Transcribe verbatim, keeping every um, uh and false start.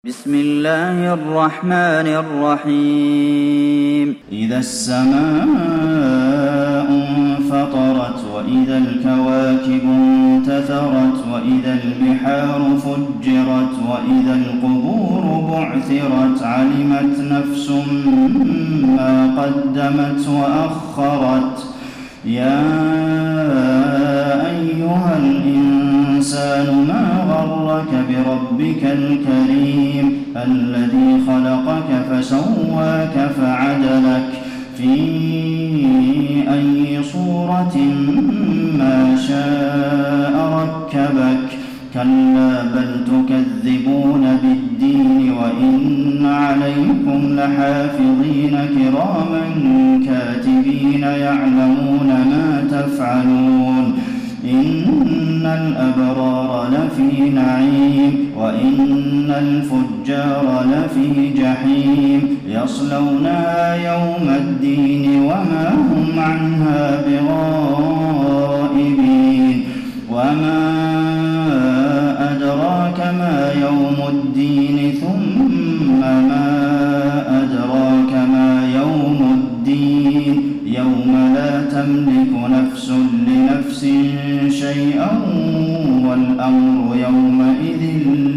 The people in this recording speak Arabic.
بسم الله الرحمن الرحيم إذا السماء انفطرت وإذا الكواكب انتثرت وإذا البحار فجرت وإذا القبور بعثرت علمت نفس ما قدمت وأخرت يا أيها الإنسان ما غرك بربك الكريم الذي خلقك فسواك فعدلك في أي صورة ما شاء ركبك كلا بل تكذبون بالدين وإن عليكم لحافظين كراما كاتبين يعلمون ما تفعلون إن الأبرار لفي نعيم وإن الفجار لفي جحيم يصلونها يوم الدين وما هم عنها بغائبين وما أدراك ما يوم الدين ثم ما أدراك ما يوم الدين يوم لا تملك نفس لنفس شيئا والأمر يومئذ